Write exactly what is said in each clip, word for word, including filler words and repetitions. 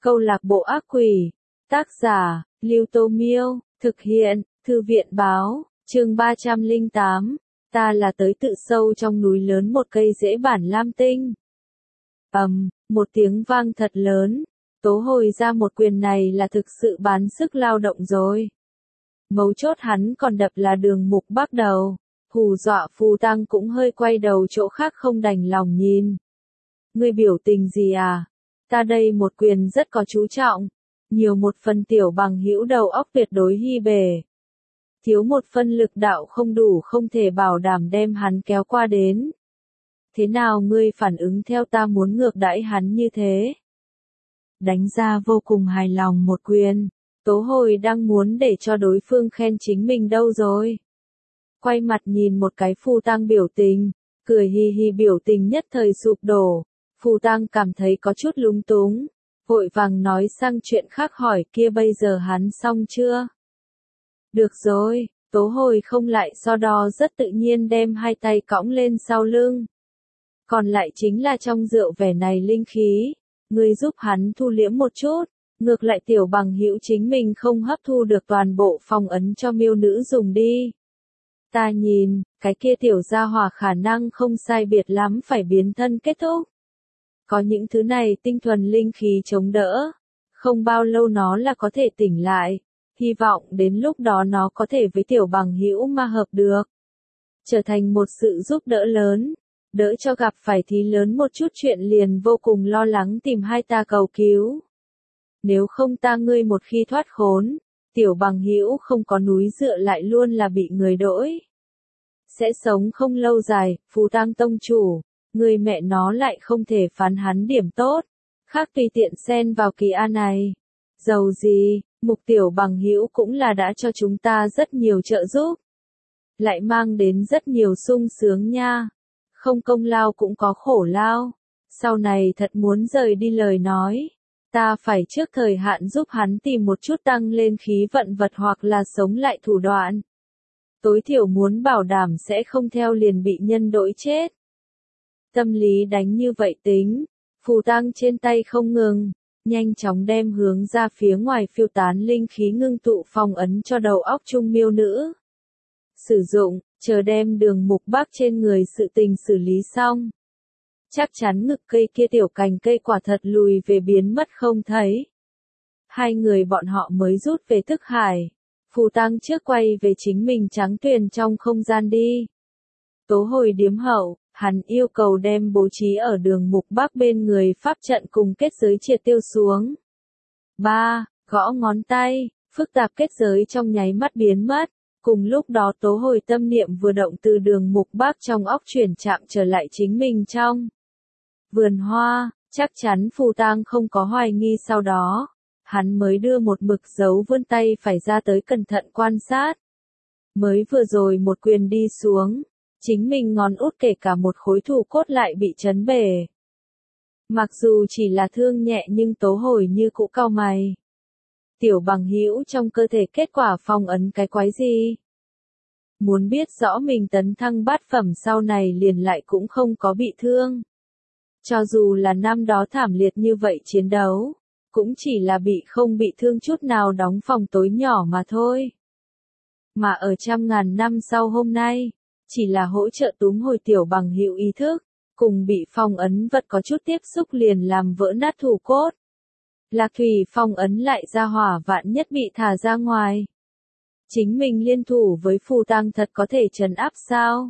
Câu lạc bộ ác quỷ. Tác giả, Lưu Tô Miêu. Thực hiện, Thư viện Báo. Chương ba trăm lẻ tám. Ta là tới tự sâu trong núi lớn một cây rễ bản lam tinh. Ầm, một tiếng vang thật lớn. Tố Hồi ra một quyền này là thực sự bán sức lao động rồi. Mấu chốt hắn còn đập là Đường Mục Bắc đầu. Hù dọa Phù Tăng cũng hơi quay đầu chỗ khác không đành lòng nhìn. Ngươi biểu tình gì à? Ta đây một quyền rất có chú trọng. Nhiều một phần tiểu bằng hữu đầu óc tuyệt đối hy bề. Thiếu một phân lực đạo không đủ không thể bảo đảm đem hắn kéo qua đến. Thế nào ngươi phản ứng theo ta muốn ngược đãi hắn như thế? Đánh ra vô cùng hài lòng một quyền. Tố Hồi đang muốn để cho đối phương khen chính mình đâu rồi. Quay mặt nhìn một cái Phù Tăng biểu tình, cười hi hi biểu tình nhất thời sụp đổ. Phù Tăng cảm thấy có chút lúng túng, vội vàng nói sang chuyện khác hỏi kia bây giờ hắn xong chưa? Được rồi, Tố Hồi không lại so đo rất tự nhiên đem hai tay cõng lên sau lưng. Còn lại chính là trong rượu vẻ này linh khí, ngươi giúp hắn thu liễm một chút, ngược lại tiểu bằng hữu chính mình không hấp thu được toàn bộ phong ấn cho miêu nữ dùng đi. Ta nhìn, cái kia tiểu gia hỏa khả năng không sai biệt lắm phải biến thân kết thúc. Có những thứ này tinh thuần linh khí chống đỡ, không bao lâu nó là có thể tỉnh lại, hy vọng đến lúc đó nó có thể với tiểu bằng hữu mà hợp được. Trở thành một sự giúp đỡ lớn, đỡ cho gặp phải thì lớn một chút chuyện liền vô cùng lo lắng tìm hai ta cầu cứu. Nếu không ta ngươi một khi thoát khốn, tiểu bằng hữu không có núi dựa lại luôn là bị người đỗi. Sẽ sống không lâu dài, Phù Tăng tông chủ, người mẹ nó lại không thể phán hắn điểm tốt, khác tùy tiện xen vào kỳ an này. Dầu gì, mục tiểu bằng hữu cũng là đã cho chúng ta rất nhiều trợ giúp. Lại mang đến rất nhiều sung sướng nha. Không công lao cũng có khổ lao. Sau này thật muốn rời đi lời nói. Ta phải trước thời hạn giúp hắn tìm một chút tăng lên khí vận vật hoặc là sống lại thủ đoạn. Tối thiểu muốn bảo đảm sẽ không theo liền bị nhân đỗi chết. Tâm lý đánh như vậy tính, Phù Tăng trên tay không ngừng, nhanh chóng đem hướng ra phía ngoài phiêu tán linh khí ngưng tụ phong ấn cho đầu óc trung miêu nữ. Sử dụng, chờ đem Đường Mục Bắc trên người sự tình xử lý xong. Chắc chắn ngực cây kia tiểu cành cây quả thật lùi về biến mất không thấy. Hai người bọn họ mới rút về thức hải. Phù Tăng trước quay về chính mình trắng tuyền trong không gian đi. Tố Hồi điếm hậu, hắn yêu cầu đem bố trí ở Đường Mục Bắc bên người pháp trận cùng kết giới triệt tiêu xuống. ba. Gõ ngón tay, phức tạp kết giới trong nháy mắt biến mất. Cùng lúc đó Tố Hồi tâm niệm vừa động từ Đường Mục Bắc trong óc chuyển chạm trở lại chính mình trong vườn hoa, chắc chắn Phù Tăng không có hoài nghi sau đó. Hắn mới đưa một mực dấu vươn tay phải ra tới cẩn thận quan sát. Mới vừa rồi một quyền đi xuống, chính mình ngón út kể cả một khối thủ cốt lại bị chấn bể. Mặc dù chỉ là thương nhẹ nhưng Tố Hồi như cũ cau mày. Tiểu bằng hữu trong cơ thể kết quả phong ấn cái quái gì? Muốn biết rõ mình tấn thăng bát phẩm sau này liền lại cũng không có bị thương. Cho dù là năm đó thảm liệt như vậy chiến đấu, cũng chỉ là bị không bị thương chút nào đóng phòng tối nhỏ mà thôi. Mà ở trăm ngàn năm sau hôm nay, chỉ là hỗ trợ túm hồi tiểu bằng hữu ý thức, cùng bị phong ấn vật có chút tiếp xúc liền làm vỡ nát thủ cốt. Lạc Thủy phong ấn lại ra hỏa vạn nhất bị thả ra ngoài. Chính mình liên thủ với Phù Tăng thật có thể trấn áp sao?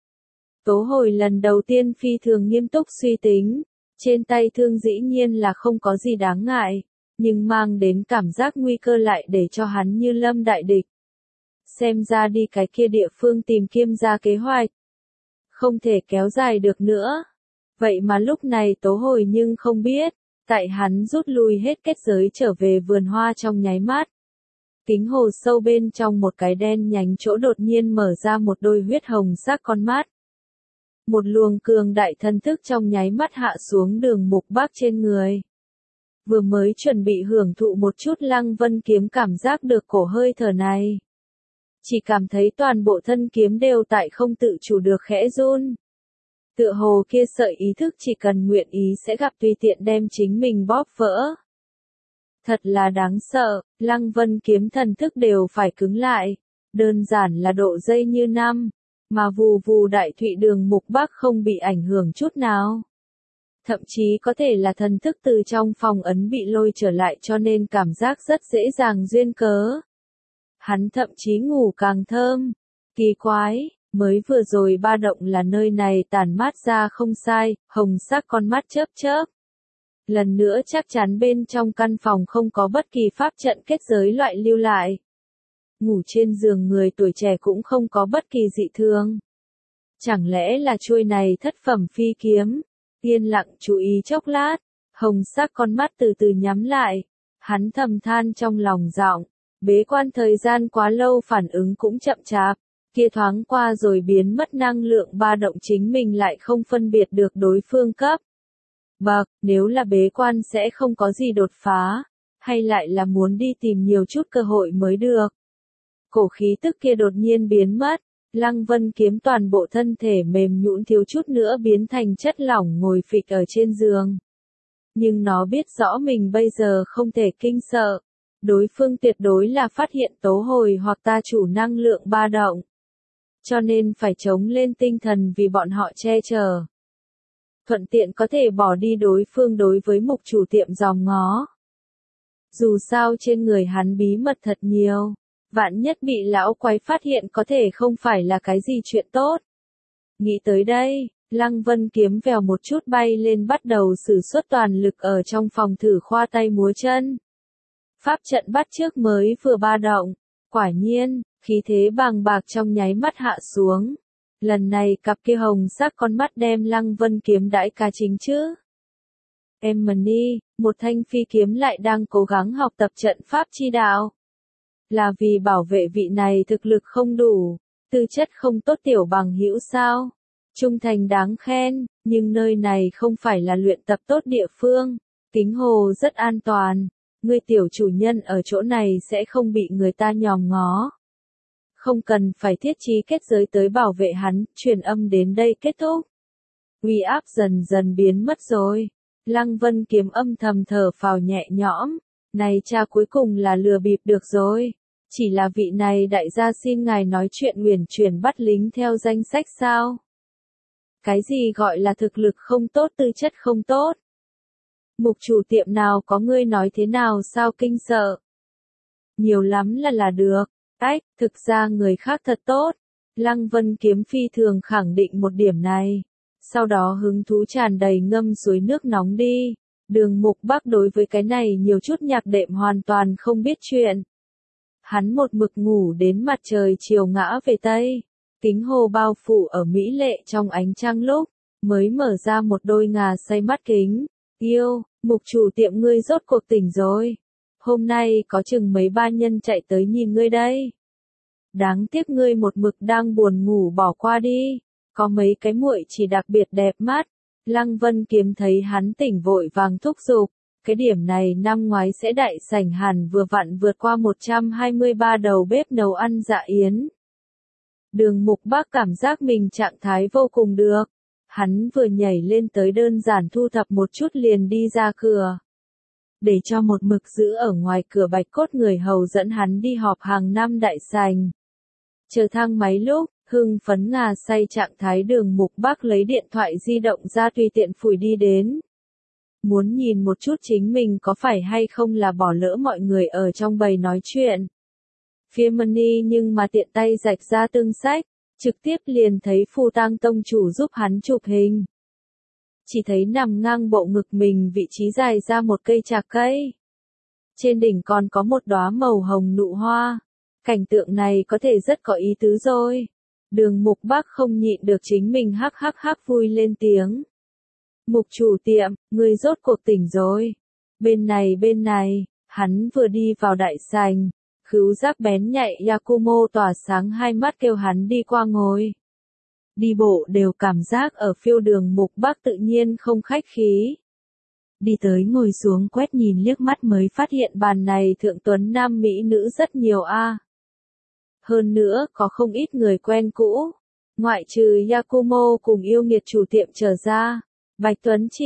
Tố Hồi lần đầu tiên phi thường nghiêm túc suy tính. Trên tay thương dĩ nhiên là không có gì đáng ngại, nhưng mang đến cảm giác nguy cơ lại để cho hắn như lâm đại địch. Xem ra đi cái kia địa phương tìm kiếm ra kế hoạch. Không thể kéo dài được nữa. Vậy mà lúc này Tố Hồi nhưng không biết, tại hắn rút lui hết kết giới trở về vườn hoa trong nháy mắt. Kính hồ sâu bên trong một cái đen nhánh chỗ đột nhiên mở ra một đôi huyết hồng sắc con mắt. Một luồng cường đại thân thức trong nháy mắt hạ xuống Đường Mục Bắc trên người. Vừa mới chuẩn bị hưởng thụ một chút Lăng Vân kiếm cảm giác được cổ hơi thở này. Chỉ cảm thấy toàn bộ thân kiếm đều tại không tự chủ được khẽ run. Tựa hồ kia sợi ý thức chỉ cần nguyện ý sẽ gặp tùy tiện đem chính mình bóp vỡ. Thật là đáng sợ, Lăng Vân Kiếm thần thức đều phải cứng lại. Đơn giản là độ dây như năm, mà vù vù đại thụy Đường Mục Bắc không bị ảnh hưởng chút nào. Thậm chí có thể là thần thức từ trong phòng ấn bị lôi trở lại cho nên cảm giác rất dễ dàng duyên cớ. Hắn thậm chí ngủ càng thơm. Kỳ quái, mới vừa rồi ba động là nơi này tản mát ra không sai, hồng sắc con mắt chớp chớp. Lần nữa chắc chắn bên trong căn phòng không có bất kỳ pháp trận kết giới loại lưu lại. Ngủ trên giường người tuổi trẻ cũng không có bất kỳ dị thường. Chẳng lẽ là chuôi này thất phẩm phi kiếm? Yên lặng chú ý chốc lát, hồng sắc con mắt từ từ nhắm lại. Hắn thầm than trong lòng giọng, bế quan thời gian quá lâu phản ứng cũng chậm chạp. Kia thoáng qua rồi biến mất năng lượng ba động chính mình lại không phân biệt được đối phương cấp. Bậc, nếu là bế quan sẽ không có gì đột phá, hay lại là muốn đi tìm nhiều chút cơ hội mới được. Cổ khí tức kia đột nhiên biến mất, Lăng Vân Kiếm toàn bộ thân thể mềm nhũn thiếu chút nữa biến thành chất lỏng ngồi phịch ở trên giường. Nhưng nó biết rõ mình bây giờ không thể kinh sợ, đối phương tuyệt đối là phát hiện tố hồi hoặc ta chủ năng lượng ba động. Cho nên phải chống lên tinh thần vì bọn họ che chở. Thuận tiện có thể bỏ đi đối phương đối với mục chủ tiệm dòm ngó. Dù sao trên người hắn bí mật thật nhiều, vạn nhất bị lão quái phát hiện có thể không phải là cái gì chuyện tốt. Nghĩ tới đây, Lăng Vân Kiếm vèo một chút bay lên bắt đầu sử xuất toàn lực ở trong phòng thử khoa tay múa chân. Pháp trận bắt trước mới vừa ba động, quả nhiên, khí thế bàng bạc trong nháy mắt hạ xuống. Lần này cặp kia hồng sắc con mắt đem Lăng Vân Kiếm đãi ca chính chứ. Emily, một thanh phi kiếm lại đang cố gắng học tập trận pháp chi đạo. Là vì bảo vệ vị này thực lực không đủ, tư chất không tốt tiểu bằng hữu sao. Trung thành đáng khen, nhưng nơi này không phải là luyện tập tốt địa phương. Kính hồ rất an toàn, ngươi tiểu chủ nhân ở chỗ này sẽ không bị người ta nhòm ngó. Không cần phải thiết trí kết giới tới bảo vệ hắn, truyền âm đến đây kết thúc. Uy áp dần dần biến mất rồi. Lăng Vân Kiếm âm thầm thở phào nhẹ nhõm. Này cha cuối cùng là lừa bịp được rồi. Chỉ là vị này đại gia xin ngài nói chuyện uyển chuyển bắt lính theo danh sách sao? Cái gì gọi là thực lực không tốt tư chất không tốt? Mục chủ tiệm nào có ngươi nói thế nào sao kinh sợ? Nhiều lắm là là được. Ách, thực ra người khác thật tốt. Lăng Vân Kiếm phi thường khẳng định một điểm này. Sau đó hứng thú tràn đầy ngâm suối nước nóng đi. Đường Mục Bắc đối với cái này nhiều chút nhạc đệm hoàn toàn không biết chuyện. Hắn một mực ngủ đến mặt trời chiều ngã về Tây. Kính hồ bao phủ ở mỹ lệ trong ánh trăng lúc, mới mở ra một đôi ngà say mắt kính. Yêu, mục chủ tiệm ngươi rốt cuộc tỉnh rồi. Hôm nay có chừng mấy ba nhân chạy tới nhìn ngươi đây. Đáng tiếc ngươi một mực đang buồn ngủ bỏ qua đi. Có mấy cái muội chỉ đặc biệt đẹp mắt. Lăng Vân Kiếm thấy hắn tỉnh vội vàng thúc giục. Cái điểm này năm ngoái sẽ đại sảnh hẳn vừa vặn vượt qua một trăm hai mươi ba đầu bếp nấu ăn dạ yến. Đường Mục Bắc cảm giác mình trạng thái vô cùng được. Hắn vừa nhảy lên tới đơn giản thu thập một chút liền đi ra cửa. Để cho một mực giữ ở ngoài cửa bạch cốt người hầu dẫn hắn đi họp hàng năm đại sành. Chờ thang máy lúc, hưng phấn ngà say trạng thái Đường Mục Bắc lấy điện thoại di động ra tùy tiện phủi đi đến. Muốn nhìn một chút chính mình có phải hay không là bỏ lỡ mọi người ở trong bầy nói chuyện. Phía Mani nhưng mà tiện tay rạch ra tương sách, trực tiếp liền thấy Phù Tang tông chủ giúp hắn chụp hình. Chỉ thấy nằm ngang bộ ngực mình vị trí dài ra một cây trà cây. Trên đỉnh còn có một đóa màu hồng nụ hoa. Cảnh tượng này có thể rất có ý tứ rồi. Đường Mục Bắc không nhịn được chính mình hắc hắc hắc vui lên tiếng. Mục chủ tiệm, ngươi rốt cuộc tỉnh rồi. Bên này bên này, hắn vừa đi vào đại sành. Khứu giác bén nhạy Yakumo tỏa sáng hai mắt kêu hắn đi qua ngồi. Đi bộ đều cảm giác ở phiêu Đường Mục Bắc tự nhiên không khách khí. Đi tới ngồi xuống quét nhìn liếc mắt mới phát hiện bàn này thượng tuấn nam mỹ nữ rất nhiều a. Hơn nữa có không ít người quen cũ. Ngoại trừ Yakumo cùng yêu nghiệt chủ tiệm trở ra. Bạch Tuấn Trì,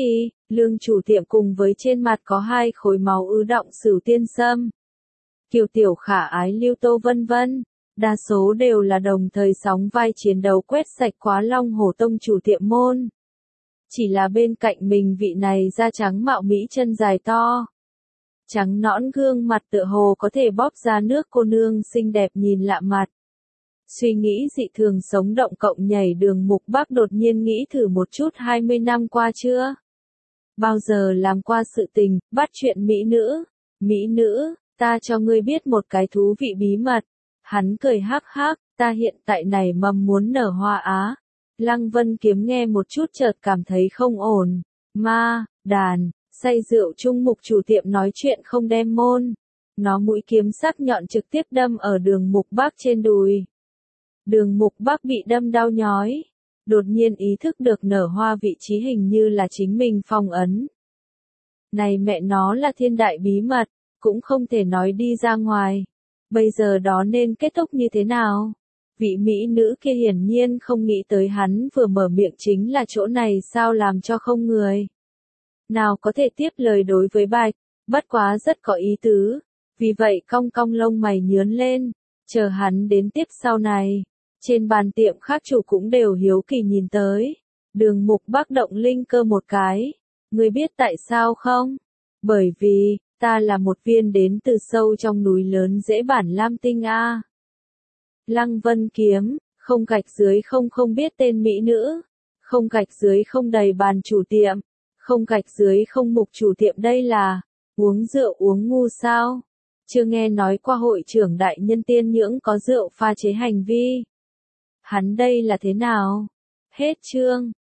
Lương chủ tiệm cùng với trên mặt có hai khối máu ứ đọng Sửu Tiên Sâm, Kiều Tiểu Khả Ái Lưu Tô vân vân. Đa số đều là đồng thời sóng vai chiến đấu quét sạch Quá Long Hổ Tông chủ tiệm môn. Chỉ là bên cạnh mình vị này da trắng mạo mỹ chân dài to, trắng nõn gương mặt tựa hồ có thể bóp ra nước cô nương xinh đẹp nhìn lạ mặt. Suy nghĩ dị thường sống động cộng nhảy Đường Mục Bắc đột nhiên nghĩ thử một chút hai mươi năm qua chưa bao giờ làm qua sự tình, bắt chuyện mỹ nữ. Mỹ nữ, ta cho ngươi biết một cái thú vị bí mật. Hắn cười hắc hắc, ta hiện tại này mầm muốn nở hoa á. Lăng Vân Kiếm nghe một chút chợt cảm thấy không ổn. Ma, đàn, say rượu chung Mục chủ tiệm nói chuyện không đem môn. Nó mũi kiếm sắc nhọn trực tiếp đâm ở Đường Mục Bắc trên đùi. Đường Mục Bắc bị đâm đau nhói. Đột nhiên ý thức được nở hoa vị trí hình như là chính mình phong ấn. Này mẹ nó là thiên đại bí mật, cũng không thể nói đi ra ngoài. Bây giờ đó nên kết thúc như thế nào? Vị mỹ nữ kia hiển nhiên không nghĩ tới hắn vừa mở miệng chính là chỗ này sao làm cho không người. Nào có thể tiếp lời đối với Bạch, bất quá rất có ý tứ. Vì vậy cong cong lông mày nhướn lên, chờ hắn đến tiếp sau này. Trên bàn tiệm khác chủ cũng đều hiếu kỳ nhìn tới. Đường Mục Bắc động linh cơ một cái. Ngươi biết tại sao không? Bởi vì, ta là một viên đến từ sâu trong núi lớn dễ bản lam tinh a. Lăng Vân Kiếm, không gạch dưới không không biết tên mỹ nữ. Không gạch dưới không đầy bàn chủ tiệm. Không gạch dưới không Mục chủ tiệm đây là, uống rượu uống ngu sao? Chưa nghe nói qua hội trưởng đại nhân tiên nhưỡng có rượu pha chế hành vi. Hắn đây là thế nào? Hết chương.